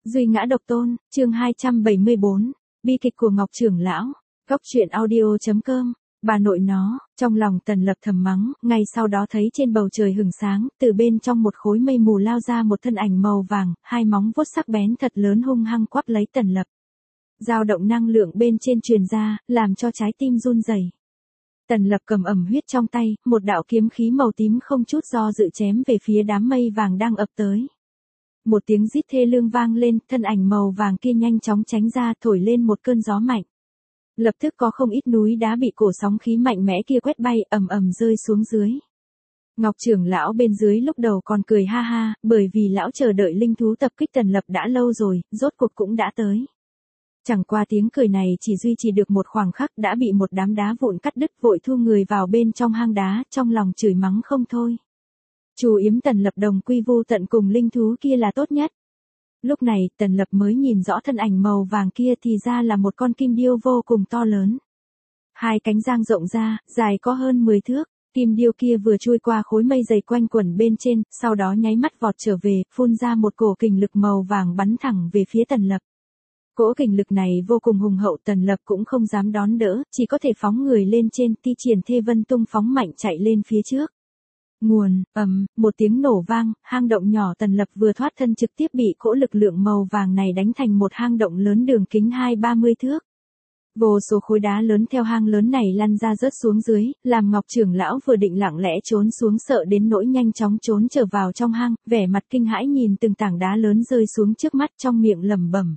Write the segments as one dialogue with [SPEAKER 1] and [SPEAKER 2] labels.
[SPEAKER 1] Duy ngã độc tôn, chương 274, bi kịch của Ngọc trưởng lão, góc truyện audio.com, bà nội nó, trong lòng Tần Lập thầm mắng, ngay sau đó thấy trên bầu trời hừng sáng, từ bên trong một khối mây mù lao ra một thân ảnh màu vàng, hai móng vuốt sắc bén thật lớn hung hăng quắp lấy Tần Lập. Dao động năng lượng bên trên truyền ra, làm cho trái tim run rẩy. Tần Lập cầm ẩm huyết trong tay, một đạo kiếm khí màu tím không chút do dự chém về phía đám mây vàng đang ập tới. Một tiếng rít thê lương vang lên, thân ảnh màu vàng kia nhanh chóng tránh ra, thổi lên một cơn gió mạnh. Lập tức có không ít núi đá bị cổ sóng khí mạnh mẽ kia quét bay, ầm ầm rơi xuống dưới. Ngọc trưởng lão bên dưới lúc đầu còn cười ha ha, bởi vì lão chờ đợi linh thú tập kích Tần Lập đã lâu rồi, rốt cuộc cũng đã tới. Chẳng qua tiếng cười này chỉ duy trì được một khoảng khắc đã bị một đám đá vụn cắt đứt, vội thu người vào bên trong hang đá, trong lòng chửi mắng không thôi. Chủ yếm Tần Lập đồng quy vu tận cùng linh thú kia là tốt nhất. Lúc này, Tần Lập mới nhìn rõ thân ảnh màu vàng kia thì ra là một con kim điêu vô cùng to lớn. Hai cánh dang rộng ra, dài có hơn 10 thước, kim điêu kia vừa chui qua khối mây dày quanh quẩn bên trên, sau đó nháy mắt vọt trở về, phun ra một cổ kình lực màu vàng bắn thẳng về phía Tần Lập. Cỗ kình lực này vô cùng hùng hậu, Tần Lập cũng không dám đón đỡ, chỉ có thể phóng người lên trên, thi triển thê vân tung phóng mạnh chạy lên phía trước. Nguồn, một tiếng nổ vang, hang động nhỏ Tần Lập vừa thoát thân trực tiếp bị cỗ lực lượng màu vàng này đánh thành một hang động lớn đường kính 20-30 thước. Vô số khối đá lớn theo hang lớn này lăn ra rớt xuống dưới, làm Ngọc trưởng lão vừa định lặng lẽ trốn xuống sợ đến nỗi nhanh chóng trốn trở vào trong hang, vẻ mặt kinh hãi nhìn từng tảng đá lớn rơi xuống trước mắt, trong miệng lẩm bẩm.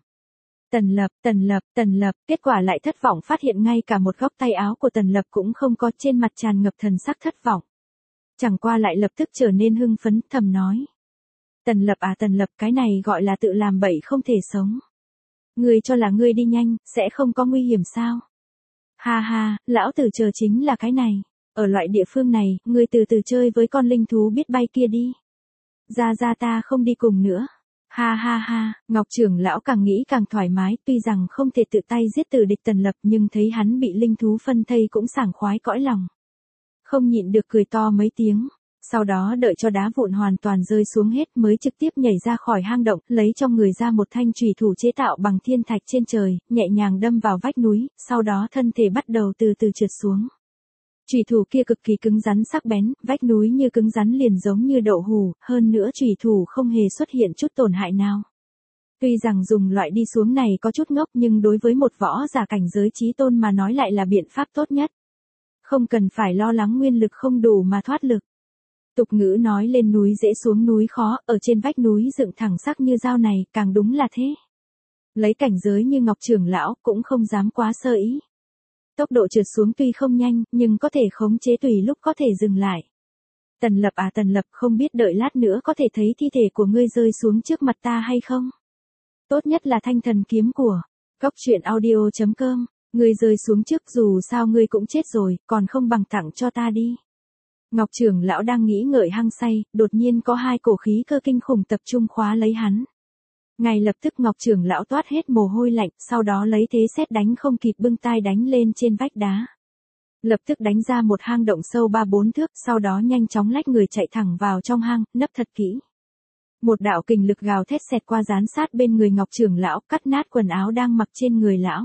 [SPEAKER 1] Tần Lập, kết quả lại thất vọng phát hiện ngay cả một góc tay áo của Tần Lập cũng không có, trên mặt tràn ngập thần sắc thất vọng. Chẳng qua lại lập tức trở nên hưng phấn, thầm nói. Tần Lập, cái này gọi là tự làm bậy không thể sống. Ngươi cho là ngươi đi nhanh, sẽ không có nguy hiểm sao? Ha ha, lão tử chờ chính là cái này. Ở loại địa phương này, ngươi từ từ chơi với con linh thú biết bay kia đi. Ra ta không đi cùng nữa. Ha ha ha, Ngọc trưởng lão càng nghĩ càng thoải mái, tuy rằng không thể tự tay giết tử địch Tần Lập nhưng thấy hắn bị linh thú phân thây cũng sảng khoái cõi lòng. Không nhịn được cười to mấy tiếng, sau đó đợi cho đá vụn hoàn toàn rơi xuống hết mới trực tiếp nhảy ra khỏi hang động, lấy trong người ra một thanh chùy thủ chế tạo bằng thiên thạch trên trời, nhẹ nhàng đâm vào vách núi, sau đó thân thể bắt đầu từ từ trượt xuống. Chùy thủ kia cực kỳ cứng rắn sắc bén, vách núi như cứng rắn liền giống như đậu hù, hơn nữa chùy thủ không hề xuất hiện chút tổn hại nào. Tuy rằng dùng loại đi xuống này có chút ngốc nhưng đối với một võ giả cảnh giới chí tôn mà nói lại là biện pháp tốt nhất. Không cần phải lo lắng nguyên lực không đủ mà thoát lực. Tục ngữ nói lên núi dễ xuống núi khó, ở trên vách núi dựng thẳng sắc như dao này, càng đúng là thế. Lấy cảnh giới như Ngọc trưởng lão, cũng không dám quá sơ ý. Tốc độ trượt xuống tuy không nhanh, nhưng có thể khống chế tùy lúc có thể dừng lại. Tần Lập, không biết đợi lát nữa có thể thấy thi thể của ngươi rơi xuống trước mặt ta hay không? Tốt nhất là thanh thần kiếm của góc truyện audio.com. Ngươi rơi xuống trước, dù sao ngươi cũng chết rồi, còn không bằng tặng cho ta đi. Ngọc trưởng lão đang nghĩ ngợi hăng say, đột nhiên có hai cổ khí cơ kinh khủng tập trung khóa lấy hắn. Ngay lập tức Ngọc trưởng lão toát hết mồ hôi lạnh, sau đó lấy thế sét đánh không kịp bưng tay đánh lên trên vách đá. Lập tức đánh ra một hang động sâu 3-4 thước, sau đó nhanh chóng lách người chạy thẳng vào trong hang, nấp thật kỹ. Một đạo kình lực gào thét xẹt qua dán sát bên người Ngọc trưởng lão, cắt nát quần áo đang mặc trên người lão.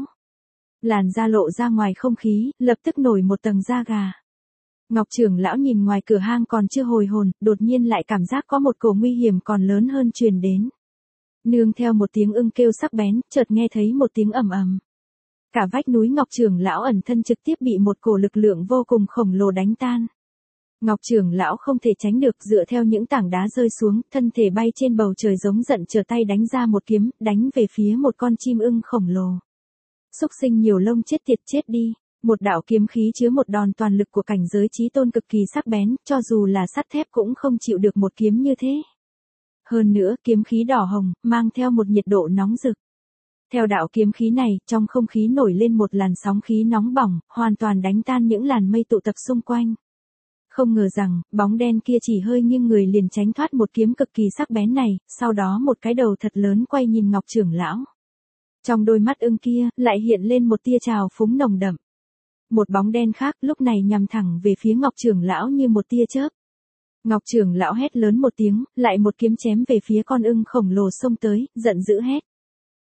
[SPEAKER 1] Làn da lộ ra ngoài không khí, lập tức nổi một tầng da gà. Ngọc trưởng lão nhìn ngoài cửa hang còn chưa hồi hồn, đột nhiên lại cảm giác có một cổ nguy hiểm còn lớn hơn truyền đến. Nương theo một tiếng ưng kêu sắc bén, chợt nghe thấy một tiếng ầm ầm. Cả vách núi Ngọc trưởng lão ẩn thân trực tiếp bị một cổ lực lượng vô cùng khổng lồ đánh tan. Ngọc trưởng lão không thể tránh được, dựa theo những tảng đá rơi xuống, thân thể bay trên bầu trời giống giận trở tay đánh ra một kiếm, đánh về phía một con chim ưng khổng lồ. Xúc sinh nhiều lông chết tiệt, chết đi. Một đạo kiếm khí chứa một đòn toàn lực của cảnh giới chí tôn cực kỳ sắc bén, cho dù là sắt thép cũng không chịu được một kiếm như thế. Hơn nữa, kiếm khí đỏ hồng, mang theo một nhiệt độ nóng rực. Theo đạo kiếm khí này, trong không khí nổi lên một làn sóng khí nóng bỏng, hoàn toàn đánh tan những làn mây tụ tập xung quanh. Không ngờ rằng, bóng đen kia chỉ hơi nghiêng người liền tránh thoát một kiếm cực kỳ sắc bén này, sau đó một cái đầu thật lớn quay nhìn Ngọc trưởng lão. Trong đôi mắt ưng kia, lại hiện lên một tia trào phúng nồng đậm. Một bóng đen khác lúc này nhằm thẳng về phía Ngọc trưởng lão như một tia chớp. Ngọc trưởng lão hét lớn một tiếng, lại một kiếm chém về phía con ưng khổng lồ xông tới, giận dữ hét.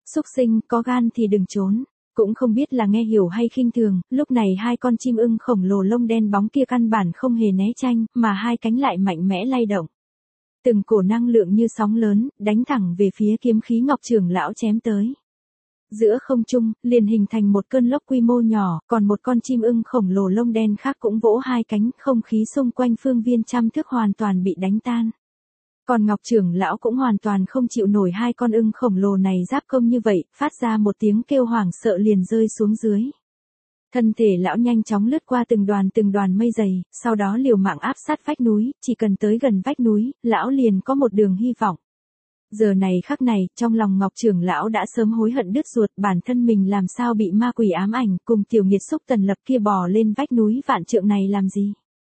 [SPEAKER 1] Súc sinh, có gan thì đừng trốn. Cũng không biết là nghe hiểu hay khinh thường, lúc này hai con chim ưng khổng lồ lông đen bóng kia căn bản không hề né tránh, mà hai cánh lại mạnh mẽ lay động. Từng cổ năng lượng như sóng lớn, đánh thẳng về phía kiếm khí Ngọc trưởng lão chém tới. Giữa không trung, liền hình thành một cơn lốc quy mô nhỏ, còn một con chim ưng khổng lồ lông đen khác cũng vỗ hai cánh, không khí xung quanh phương viên trăm thước hoàn toàn bị đánh tan. Còn Ngọc trưởng lão cũng hoàn toàn không chịu nổi hai con ưng khổng lồ này giáp công như vậy, phát ra một tiếng kêu hoảng sợ liền rơi xuống dưới. Thân thể lão nhanh chóng lướt qua từng đoàn mây dày, sau đó liều mạng áp sát vách núi, chỉ cần tới gần vách núi, lão liền có một đường hy vọng. Giờ này khắc này, trong lòng Ngọc trưởng lão đã sớm hối hận đứt ruột, bản thân mình làm sao bị ma quỷ ám ảnh, cùng tiểu nghiệt xúc Tần Lập kia bò lên vách núi vạn trượng này làm gì?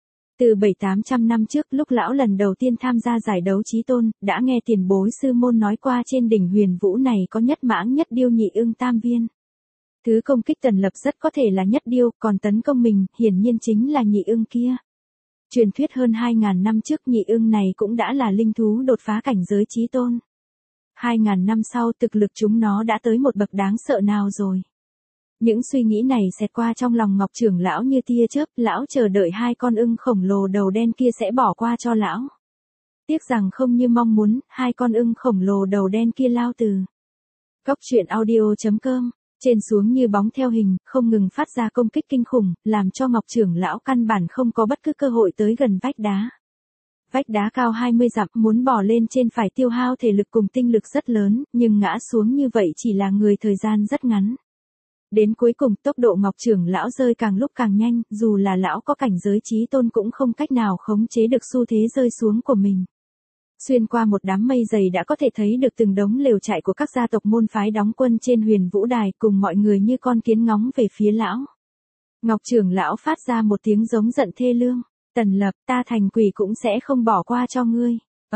[SPEAKER 1] Từ 700-800 năm trước, lúc lão lần đầu tiên tham gia giải đấu chí tôn, đã nghe tiền bối sư môn nói qua trên đỉnh Huyền Vũ này có nhất mãng nhất điêu nhị ưng tam viên. Thứ công kích Tần Lập rất có thể là nhất điêu, còn tấn công mình, hiển nhiên chính là nhị ưng kia. Truyền thuyết hơn 2.000 năm trước nhị ưng này cũng đã là linh thú đột phá cảnh giới chí tôn. 2.000 năm sau thực lực chúng nó đã tới một bậc đáng sợ nào rồi. Những suy nghĩ này xẹt qua trong lòng Ngọc trưởng lão như tia chớp, lão chờ đợi hai con ưng khổng lồ đầu đen kia sẽ bỏ qua cho lão. Tiếc rằng không như mong muốn, hai con ưng khổng lồ đầu đen kia lao từ. Góc truyện audio.com, trên xuống như bóng theo hình, không ngừng phát ra công kích kinh khủng, làm cho Ngọc trưởng lão căn bản không có bất cứ cơ hội tới gần vách đá. Vách đá cao 20 dặm, muốn bò lên trên phải tiêu hao thể lực cùng tinh lực rất lớn, nhưng ngã xuống như vậy chỉ là người thời gian rất ngắn. Đến cuối cùng tốc độ Ngọc trưởng lão rơi càng lúc càng nhanh, dù là lão có cảnh giới chí tôn cũng không cách nào khống chế được xu thế rơi xuống của mình. Xuyên qua một đám mây dày đã có thể thấy được từng đống lều trại của các gia tộc môn phái đóng quân trên Huyền Vũ Đài, cùng mọi người như con kiến ngóng về phía lão. Ngọc trưởng lão phát ra một tiếng giống giận thê lương. Tần Lập, ta thành quỷ cũng sẽ không bỏ qua cho ngươi.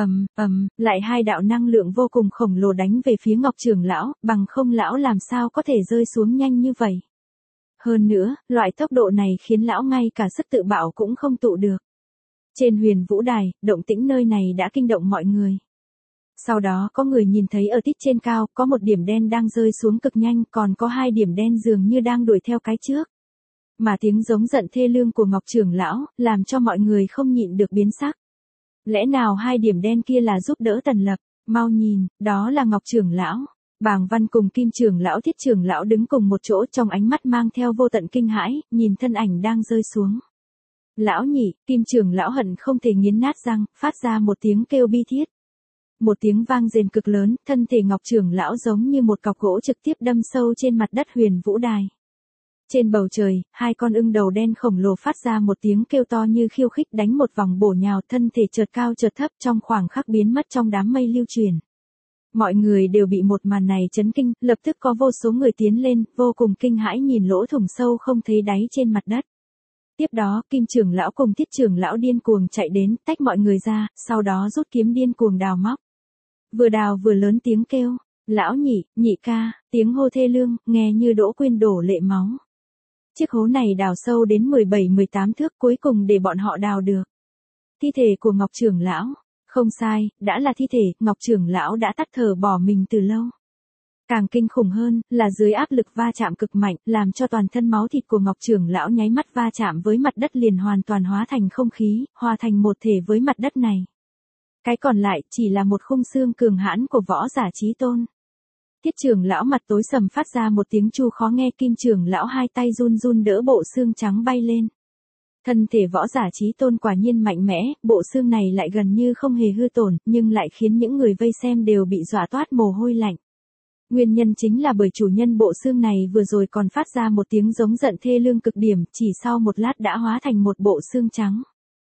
[SPEAKER 1] Lại hai đạo năng lượng vô cùng khổng lồ đánh về phía Ngọc trưởng lão, bằng không lão làm sao có thể rơi xuống nhanh như vậy. Hơn nữa, loại tốc độ này khiến lão ngay cả sức tự bảo cũng không tụ được. Trên Huyền Vũ Đài, động tĩnh nơi này đã kinh động mọi người. Sau đó có người nhìn thấy ở tít trên cao, có một điểm đen đang rơi xuống cực nhanh, còn có hai điểm đen dường như đang đuổi theo cái trước. Mà tiếng giống giận thê lương của Ngọc trưởng lão, làm cho mọi người không nhịn được biến sắc. Lẽ nào hai điểm đen kia là giúp đỡ Tần Lập? Mau nhìn, đó là Ngọc trưởng lão. Bàng Văn cùng Kim trưởng lão Thiết trưởng lão đứng cùng một chỗ, trong ánh mắt mang theo vô tận kinh hãi, nhìn thân ảnh đang rơi xuống. Lão nhị, Kim trưởng lão hận không thể nghiến nát răng, phát ra một tiếng kêu bi thiết. Một tiếng vang rền cực lớn, thân thể Ngọc trưởng lão giống như một cọc gỗ trực tiếp đâm sâu trên mặt đất Huyền Vũ Đài. Trên bầu trời, hai con ưng đầu đen khổng lồ phát ra một tiếng kêu to như khiêu khích, đánh một vòng bổ nhào, thân thể chợt cao chợt thấp, trong khoảng khắc biến mất trong đám mây lưu truyền. Mọi người đều bị một màn này chấn kinh, lập tức có vô số người tiến lên, vô cùng kinh hãi nhìn lỗ thủng sâu không thấy đáy trên mặt đất. Tiếp đó, Kim trưởng lão cùng Thiết trưởng lão điên cuồng chạy đến, tách mọi người ra, sau đó rút kiếm điên cuồng đào móc. Vừa đào vừa lớn tiếng kêu, lão nhị, nhị ca, tiếng hô thê lương, nghe như Đỗ Quyên đổ lệ máu. Chiếc hố này đào sâu đến 17-18 thước, cuối cùng để bọn họ đào được. Thi thể của Ngọc trưởng lão. Không sai, đã là thi thể, Ngọc trưởng lão đã tắt thở bỏ mình từ lâu. Càng kinh khủng hơn, là dưới áp lực va chạm cực mạnh, làm cho toàn thân máu thịt của Ngọc trưởng lão nháy mắt va chạm với mặt đất liền hoàn toàn hóa thành không khí, hòa thành một thể với mặt đất này. Cái còn lại, chỉ là một khung xương cường hãn của võ giả chí tôn. Thiết trưởng lão mặt tối sầm phát ra một tiếng chu khó nghe, Kim trưởng lão hai tay run run đỡ bộ xương trắng bay lên. Thân thể võ giả chí tôn quả nhiên mạnh mẽ, bộ xương này lại gần như không hề hư tổn, nhưng lại khiến những người vây xem đều bị dọa toát mồ hôi lạnh. Nguyên nhân chính là bởi chủ nhân bộ xương này vừa rồi còn phát ra một tiếng giống giận thê lương cực điểm, chỉ sau một lát đã hóa thành một bộ xương trắng.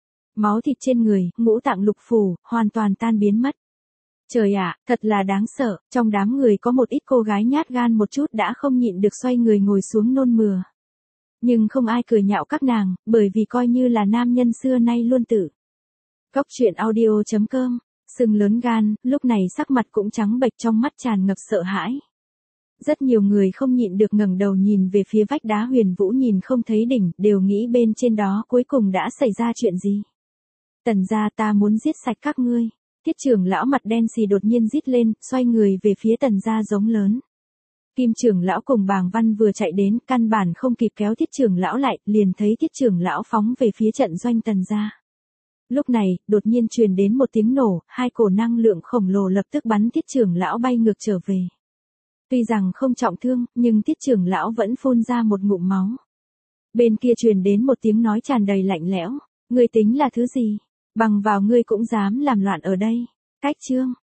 [SPEAKER 1] Máu thịt trên người, ngũ tạng lục phủ, hoàn toàn tan biến mất. Trời ạ, thật là đáng sợ, trong đám người có một ít cô gái nhát gan một chút đã không nhịn được xoay người ngồi xuống nôn mửa. Nhưng không ai cười nhạo các nàng, bởi vì coi như là nam nhân xưa nay luôn tử. Góc truyện audio.com, sưng lớn gan, lúc này sắc mặt cũng trắng bệch, trong mắt tràn ngập sợ hãi. Rất nhiều người không nhịn được ngẩng đầu nhìn về phía vách đá Huyền Vũ nhìn không thấy đỉnh, đều nghĩ bên trên đó cuối cùng đã xảy ra chuyện gì. Tần gia, ta muốn giết sạch các ngươi. Thiết trưởng lão mặt đen xì đột nhiên rít lên, xoay người về phía Tần gia giống lớn. Kim trưởng lão cùng Bàng Văn vừa chạy đến, căn bản không kịp kéo Tiết trưởng lão lại, liền thấy Tiết trưởng lão phóng về phía trận doanh Tần gia. Lúc này, đột nhiên truyền đến một tiếng nổ, hai cổ năng lượng khổng lồ lập tức bắn Tiết trưởng lão bay ngược trở về. Tuy rằng không trọng thương, nhưng Tiết trưởng lão vẫn phun ra một ngụm máu. Bên kia truyền đến một tiếng nói tràn đầy lạnh lẽo, ngươi tính là thứ gì? Bằng vào ngươi cũng dám làm loạn ở đây. Cách chương